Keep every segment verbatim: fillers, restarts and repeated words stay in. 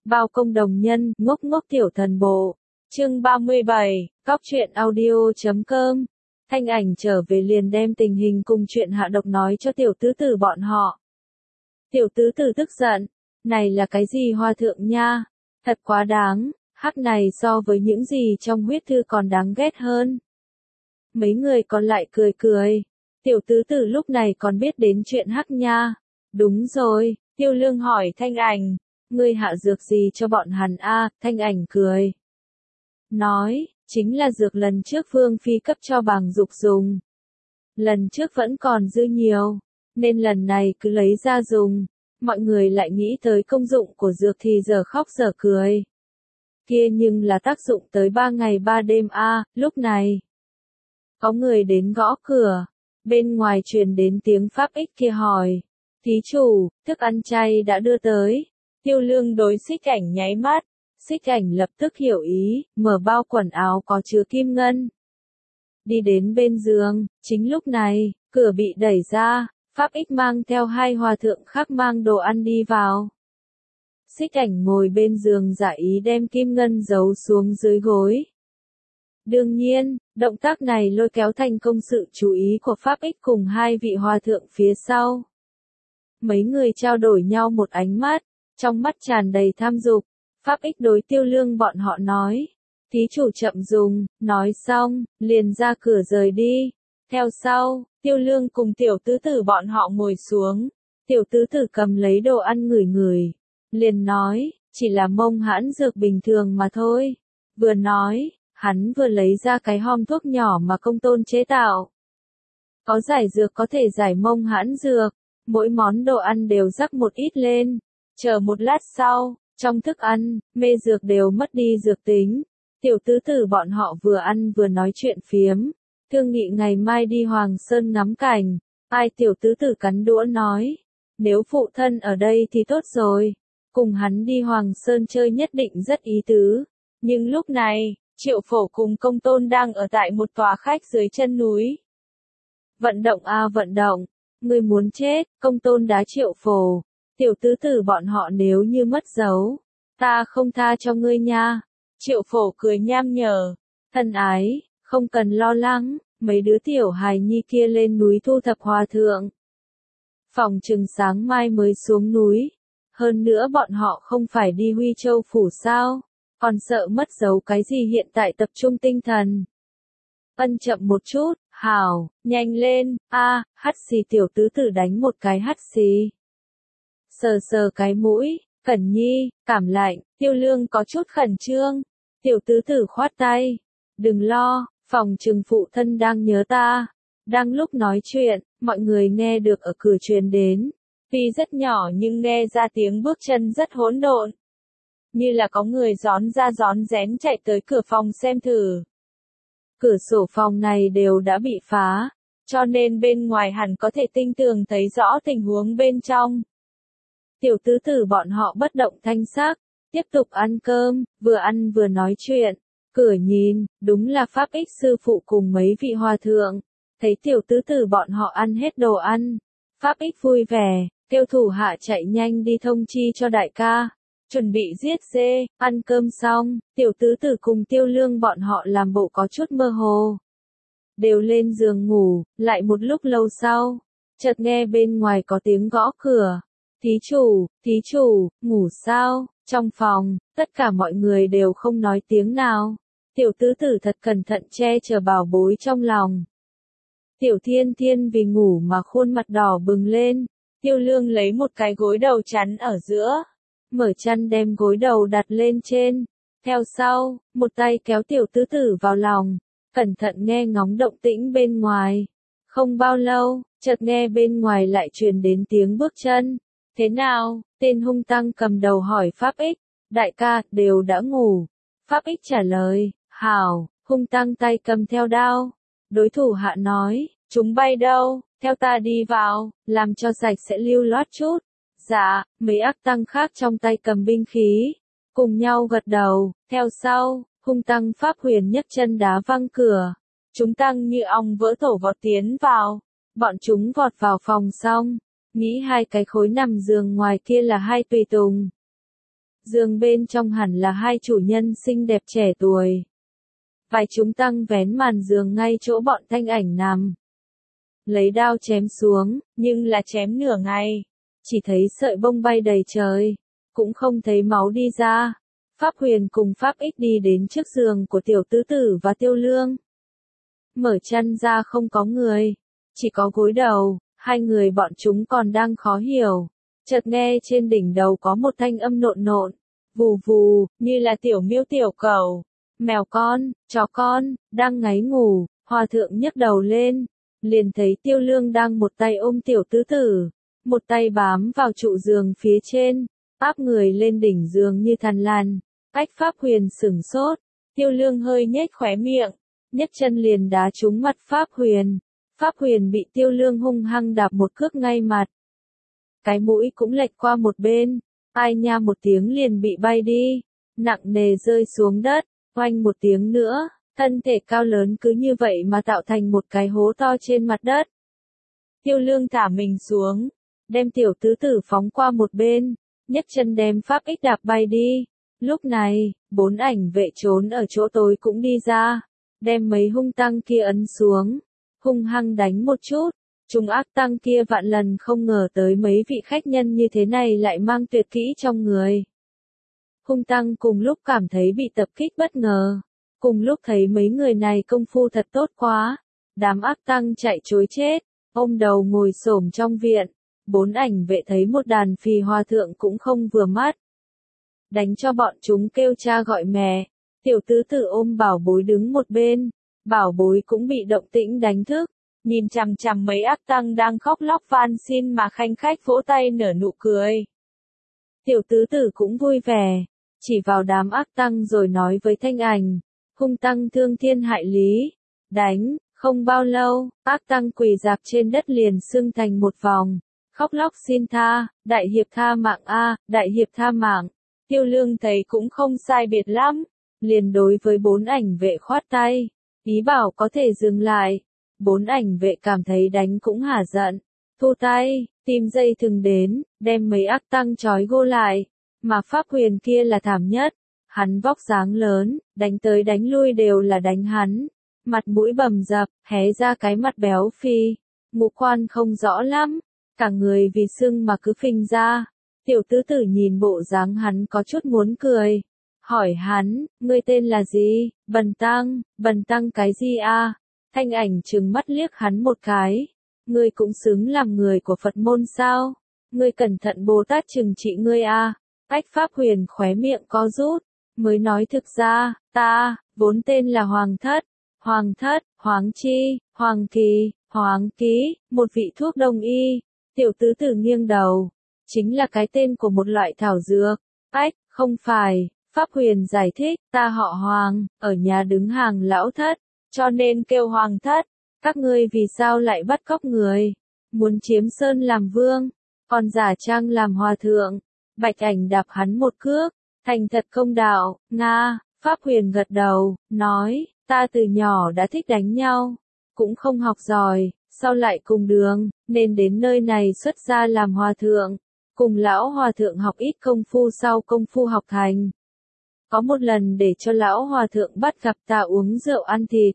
Bao công đồng nhân, ngốc ngốc tiểu thần bộ. Chương ba mươi bảy, Góc truyện audio chấm com. Thanh Ảnh trở về liền đem tình hình cùng chuyện hạ độc nói cho tiểu tứ tử bọn họ. Tiểu tứ tử tức giận, này là cái gì hoa thượng nha, thật quá đáng, hắc này so với những gì trong huyết thư còn đáng ghét hơn. Mấy người còn lại cười cười, tiểu tứ tử lúc này còn biết đến chuyện hắc nha. Đúng rồi, Tiêu Lương hỏi Thanh Ảnh, ngươi hạ dược gì cho bọn hắn a? Thanh Ảnh cười. Nói, chính là dược lần trước Vương Phi cấp cho Bàng Dục dùng. Lần trước vẫn còn dư nhiều, nên lần này cứ lấy ra dùng. Mọi người lại nghĩ tới công dụng của dược thì giờ khóc giờ cười. Kia nhưng là tác dụng tới ba ngày ba đêm a. Lúc này, có người đến gõ cửa, bên ngoài truyền đến tiếng pháp ích kia hỏi, thí chủ, thức ăn chay đã đưa tới. Tiêu Lương đối Xích Ảnh nháy mắt, Xích Ảnh lập tức hiểu ý, mở bao quần áo có chứa kim ngân. Đi đến bên giường, chính lúc này, cửa bị đẩy ra, Pháp Ích mang theo hai hòa thượng khác mang đồ ăn đi vào. Xích Ảnh ngồi bên giường giả ý đem kim ngân giấu xuống dưới gối. Đương nhiên, động tác này lôi kéo thành công sự chú ý của Pháp Ích cùng hai vị hòa thượng phía sau. Mấy người trao đổi nhau một ánh mắt, trong mắt tràn đầy tham dục. Pháp Ích đối Tiêu Lương bọn họ nói, thí chủ chậm dùng, nói xong, liền ra cửa rời đi. Theo sau, Tiêu Lương cùng tiểu tứ tử bọn họ ngồi xuống, tiểu tứ tử cầm lấy đồ ăn ngửi ngửi, liền nói, chỉ là mông hãn dược bình thường mà thôi. Vừa nói, hắn vừa lấy ra cái hòm thuốc nhỏ mà công tôn chế tạo. Có giải dược có thể giải mông hãn dược, mỗi món đồ ăn đều rắc một ít lên, chờ một lát sau, trong thức ăn, mê dược đều mất đi dược tính. Tiểu tứ tử bọn họ vừa ăn vừa nói chuyện phiếm, thương nghị ngày mai đi Hoàng Sơn ngắm cảnh. Ai tiểu tứ tử cắn đũa nói, nếu phụ thân ở đây thì tốt rồi, cùng hắn đi Hoàng Sơn chơi nhất định rất ý tứ. Nhưng lúc này, Triệu Phổ cùng Công Tôn đang ở tại một tòa khách dưới chân núi. Vận động a vận động, ngươi muốn chết, Công Tôn đá Triệu Phổ. Tiểu tứ tử bọn họ nếu như mất dấu, ta không tha cho ngươi nha. Triệu Phổ cười nham nhở, thân ái, không cần lo lắng, mấy đứa tiểu hài nhi kia lên núi thu thập hòa thượng. Phòng chừng sáng mai mới xuống núi, hơn nữa bọn họ không phải đi Huy Châu phủ sao, còn sợ mất dấu cái gì hiện tại tập trung tinh thần. Ân chậm một chút, hảo, nhanh lên, a, hắt xì tiểu tứ tử đánh một cái hắt xì. Sờ sờ cái mũi, Cẩn Nhi, cảm lạnh, Tiêu Lương có chút khẩn trương. Tiểu tứ tử khoát tay, đừng lo, phòng trừng phụ thân đang nhớ ta. Đang lúc nói chuyện, mọi người nghe được ở cửa truyền đến. Tuy rất nhỏ nhưng nghe ra tiếng bước chân rất hỗn độn. Như là có người gión ra gión rén chạy tới cửa phòng xem thử. Cửa sổ phòng này đều đã bị phá, cho nên bên ngoài hẳn có thể tinh tường thấy rõ tình huống bên trong. Tiểu tứ tử bọn họ bất động thanh sắc, tiếp tục ăn cơm, vừa ăn vừa nói chuyện. Cửa nhìn, đúng là Pháp Ích sư phụ cùng mấy vị hòa thượng. Thấy tiểu tứ tử bọn họ ăn hết đồ ăn, Pháp Ích vui vẻ, kêu thủ hạ chạy nhanh đi thông chi cho đại ca, chuẩn bị giết dê. Ăn cơm xong, tiểu tứ tử cùng Tiêu Lương bọn họ làm bộ có chút mơ hồ. Đều lên giường ngủ, lại một lúc lâu sau, chợt nghe bên ngoài có tiếng gõ cửa. Thí chủ, thí chủ, ngủ sao? Trong phòng, tất cả mọi người đều không nói tiếng nào. Tiểu tứ tử thật cẩn thận che chở bảo bối trong lòng. Tiểu Thiên Thiên vì ngủ mà khuôn mặt đỏ bừng lên. Tiêu Lương lấy một cái gối đầu chắn ở giữa, mở chăn đem gối đầu đặt lên trên. Theo sau, một tay kéo tiểu tứ tử vào lòng, cẩn thận nghe ngóng động tĩnh bên ngoài. Không bao lâu, chợt nghe bên ngoài lại truyền đến tiếng bước chân. Thế nào? Tên hung tăng cầm đầu hỏi Pháp Ích. Đại ca, đều đã ngủ. Pháp Ích trả lời, hảo. Hung tăng tay cầm theo đao. Đối thủ hạ nói, chúng bay đâu, theo ta đi vào, làm cho sạch sẽ lưu loát chút. Dạ, mấy ác tăng khác trong tay cầm binh khí, cùng nhau gật đầu. Theo sau, hung tăng Pháp Huyền nhấc chân đá văng cửa. Chúng tăng như ong vỡ tổ vọt tiến vào. Bọn chúng vọt vào phòng xong, nghĩ hai cái khối nằm giường ngoài kia là hai tùy tùng. Giường bên trong hẳn là hai chủ nhân xinh đẹp trẻ tuổi. Vài chúng tăng vén màn giường ngay chỗ bọn Thanh Ảnh nằm. Lấy đao chém xuống, nhưng là chém nửa ngày. Chỉ thấy sợi bông bay đầy trời, cũng không thấy máu đi ra. Pháp Huyền cùng Pháp Ích đi đến trước giường của tiểu tứ tử và Tiêu Lương. Mở chăn ra không có người, chỉ có gối đầu, hai người bọn chúng còn đang khó hiểu. Chợt nghe trên đỉnh đầu có một thanh âm nộn nộn, vù vù, như là tiểu miêu tiểu cẩu, mèo con, chó con, đang ngáy ngủ. Hòa thượng nhấc đầu lên, liền thấy Tiêu Lương đang một tay ôm tiểu tứ tử, một tay bám vào trụ giường phía trên, áp người lên đỉnh giường như thằn lằn. Ách Pháp Huyền sửng sốt, Tiêu Lương hơi nhếch khóe miệng, nhấc chân liền đá trúng mặt Pháp Huyền. Pháp Huyền bị Tiêu Lương hung hăng đạp một cước ngay mặt. Cái mũi cũng lệch qua một bên, ai nha một tiếng liền bị bay đi, nặng nề rơi xuống đất, oanh một tiếng nữa, thân thể cao lớn cứ như vậy mà tạo thành một cái hố to trên mặt đất. Tiêu Lương thả mình xuống, đem tiểu tứ tử phóng qua một bên, nhấc chân đem Pháp Ích đạp bay đi. Lúc này, bốn ảnh vệ trốn ở chỗ tối cũng đi ra, đem mấy hung tăng kia ấn xuống, hung hăng đánh một chút. Chúng ác tăng kia vạn lần không ngờ tới mấy vị khách nhân như thế này lại mang tuyệt kỹ trong người. Hung tăng cùng lúc cảm thấy bị tập kích bất ngờ, cùng lúc thấy mấy người này công phu thật tốt quá. Đám ác tăng chạy trối chết, ôm đầu ngồi xổm trong viện. Bốn ảnh vệ thấy một đàn phì hòa thượng cũng không vừa mắt. Đánh cho bọn chúng kêu cha gọi mẹ. Tiểu tứ tử ôm bảo bối đứng một bên, bảo bối cũng bị động tĩnh đánh thức. Nhìn chằm chằm mấy ác tăng đang khóc lóc van xin mà khanh khách vỗ tay nở nụ cười. Tiểu tứ tử cũng vui vẻ, chỉ vào đám ác tăng rồi nói với Thanh Ảnh, hung tăng thương thiên hại lý, đánh. Không bao lâu, ác tăng quỳ dạp trên đất liền xưng thành một vòng, khóc lóc xin tha, đại hiệp tha mạng a, đại hiệp tha mạng. Tiêu Lương thấy cũng không sai biệt lắm, liền đối với bốn ảnh vệ khoát tay, ý bảo có thể dừng lại. Bốn ảnh vệ cảm thấy đánh cũng hả giận, thu tay, tìm dây thừng đến, đem mấy ác tăng trói gô lại. Mà Pháp Huyền kia là thảm nhất, hắn vóc dáng lớn, đánh tới đánh lui đều là đánh hắn. Mặt mũi bầm dập, hé ra cái mặt béo phì, ngũ quan không rõ lắm, cả người vì sưng mà cứ phình ra. Tiểu tứ tử nhìn bộ dáng hắn có chút muốn cười, hỏi hắn, ngươi tên là gì? Bần tăng. Bần tăng cái gì a? Thanh Ảnh trừng mắt liếc hắn một cái, ngươi cũng xứng làm người của Phật môn sao? Ngươi cẩn thận Bồ Tát trừng trị ngươi a. Ách Pháp Huyền khóe miệng co rút, mới nói thực ra, ta, vốn tên là Hoàng Thất. Hoàng Thất, Hoàng Chi, Hoàng Kỳ, Hoàng Ký, một vị thuốc đông y. Tiểu tứ tử nghiêng đầu, chính là cái tên của một loại thảo dược. Ách, không phải, Pháp Huyền giải thích, ta họ Hoàng, ở nhà đứng hàng lão thất, cho nên kêu Hoàng Thất. Các ngươi vì sao lại bắt cóc người, muốn chiếm sơn làm vương, còn giả trang làm hòa thượng? Bạch Ảnh đạp hắn một cước, thành thật công đạo. Nga. Pháp Huyền gật đầu, nói, ta từ nhỏ đã thích đánh nhau, cũng không học giỏi, sau lại cùng đường, nên đến nơi này xuất gia làm hòa thượng, cùng lão hòa thượng học ít công phu sau công phu học thành. Có một lần để cho lão hòa thượng bắt gặp ta uống rượu ăn thịt.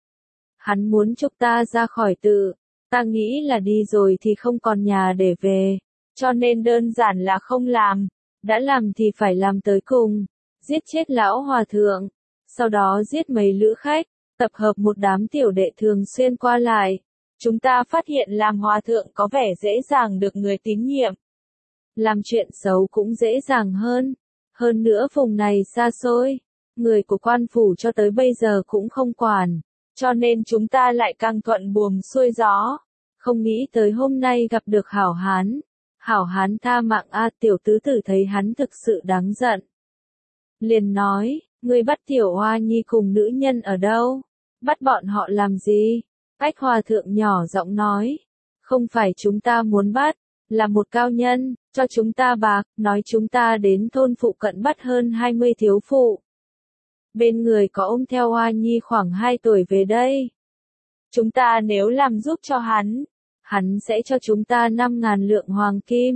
Hắn muốn chúc ta ra khỏi tự, ta nghĩ là đi rồi thì không còn nhà để về, cho nên đơn giản là không làm, đã làm thì phải làm tới cùng, giết chết lão hòa thượng. Sau đó giết mấy lữ khách, tập hợp một đám tiểu đệ thường xuyên qua lại. Chúng ta phát hiện làm hòa thượng có vẻ dễ dàng được người tín nhiệm. Làm chuyện xấu cũng dễ dàng hơn. Hơn nữa vùng này xa xôi, người của quan phủ cho tới bây giờ cũng không quản. Cho nên chúng ta lại càng thuận buồm xuôi gió. Không nghĩ tới hôm nay gặp được hảo hán. Hảo hán tha mạng a. Tiểu tứ tử thấy hắn thực sự đáng giận, liền nói, ngươi bắt tiểu hoa nhi cùng nữ nhân ở đâu? Bắt bọn họ làm gì? Ách hòa thượng nhỏ giọng nói, không phải chúng ta muốn bắt, là một cao nhân, cho chúng ta bạc, nói chúng ta đến thôn phụ cận bắt hơn hai mươi thiếu phụ. Bên người có ôm theo hoa nhi khoảng hai tuổi về đây. Chúng ta nếu làm giúp cho hắn, hắn sẽ cho chúng ta năm ngàn lượng hoàng kim.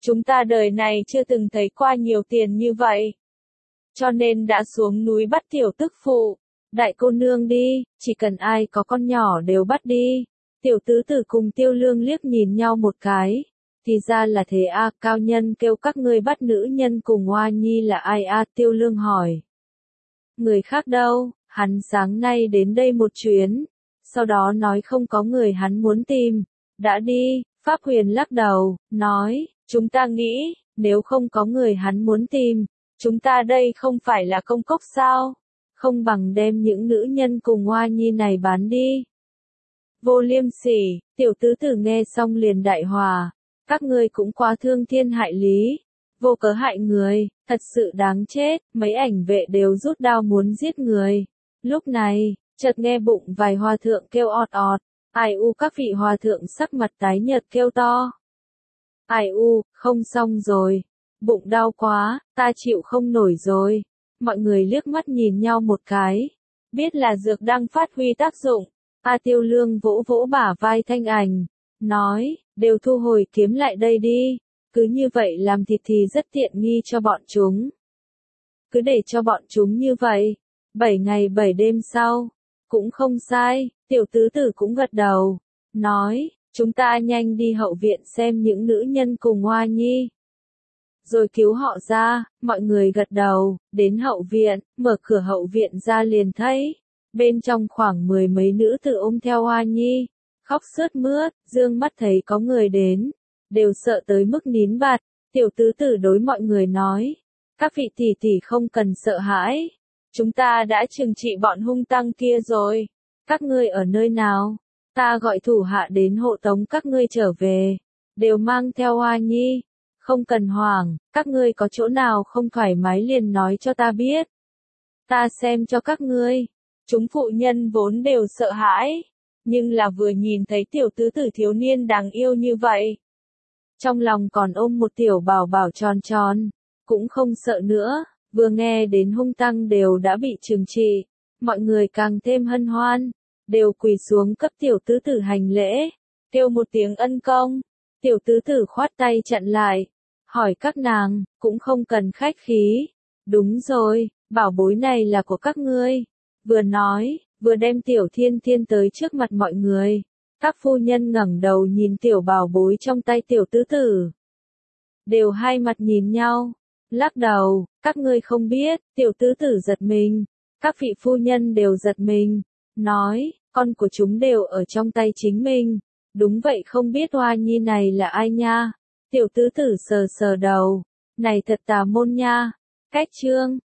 chúng ta đời này chưa từng thấy qua nhiều tiền như vậy. Cho nên đã xuống núi bắt tiểu tức phụ. Đại cô nương đi, chỉ cần ai có con nhỏ đều bắt đi. Tiểu tứ tử cùng Tiêu Lương liếc nhìn nhau một cái. Thì ra là thế a, à, cao nhân kêu các ngươi bắt nữ nhân cùng Hoa Nhi là ai a, à, Tiêu Lương hỏi. Người khác đâu, hắn sáng nay đến đây một chuyến. Sau đó nói không có người hắn muốn tìm. Đã đi, Pháp Huyền lắc đầu, nói, chúng ta nghĩ, nếu không có người hắn muốn tìm, chúng ta đây không phải là công cốc sao? Không bằng đem những nữ nhân cùng Hoa Nhi này bán đi. Vô liêm sỉ, tiểu tứ tử nghe xong liền đại hòa. Các ngươi cũng quá thương thiên hại lý. Vô cớ hại người, thật sự đáng chết. Mấy ảnh vệ đều rút đao muốn giết người. Lúc này, chợt nghe bụng vài hòa thượng kêu ọt ọt. Ai u, các vị hòa thượng sắc mặt tái nhợt kêu to. Ai u, không xong rồi. Bụng đau quá, ta chịu không nổi rồi. Mọi người liếc mắt nhìn nhau một cái. Biết là dược đang phát huy tác dụng. A Tiêu Lương vỗ vỗ bả vai Thanh Ảnh. Nói, đều thu hồi kiếm lại đây đi. Cứ như vậy làm thịt thì rất tiện nghi cho bọn chúng. Cứ để cho bọn chúng như vậy. Bảy ngày bảy đêm sau. Cũng không sai, tiểu tứ tử cũng gật đầu. Nói, chúng ta nhanh đi hậu viện xem những nữ nhân cùng Hoa Nhi. Rồi cứu họ ra, mọi người gật đầu, đến hậu viện, mở cửa hậu viện ra liền thấy. Bên trong khoảng mười mấy nữ tử ôm theo Hoa Nhi, khóc sướt mướt, dương mắt thấy có người đến, đều sợ tới mức nín bạt. Tiểu tứ tử đối mọi người nói, các vị tỷ tỷ không cần sợ hãi, chúng ta đã trừng trị bọn hung tăng kia rồi. Các ngươi ở nơi nào? Ta gọi thủ hạ đến hộ tống các ngươi trở về, đều mang theo Hoa Nhi. Không cần hoảng, các ngươi có chỗ nào không thoải mái liền nói cho ta biết. Ta xem cho các ngươi. Chúng phụ nhân vốn đều sợ hãi, nhưng là vừa nhìn thấy tiểu tứ tử thiếu niên đáng yêu như vậy. Trong lòng còn ôm một tiểu bảo bảo tròn tròn, cũng không sợ nữa, vừa nghe đến hung tăng đều đã bị trừng trị, mọi người càng thêm hân hoan, đều quỳ xuống cấp tiểu tứ tử hành lễ, kêu một tiếng ân công. Tiểu tứ tử khoát tay chặn lại, hỏi các nàng, cũng không cần khách khí. Đúng rồi, bảo bối này là của các ngươi. Vừa nói, vừa đem tiểu thiên thiên tới trước mặt mọi người. Các phu nhân ngẩng đầu nhìn tiểu bảo bối trong tay tiểu tứ tử. Đều hai mặt nhìn nhau, lắc đầu, các ngươi không biết, tiểu tứ tử giật mình. Các vị phu nhân đều giật mình, nói, con của chúng đều ở trong tay chính mình. Đúng vậy, không biết Hoa Nhi này là ai nha? Tiểu tứ tử sờ sờ đầu, này thật tà môn nha. Cách chương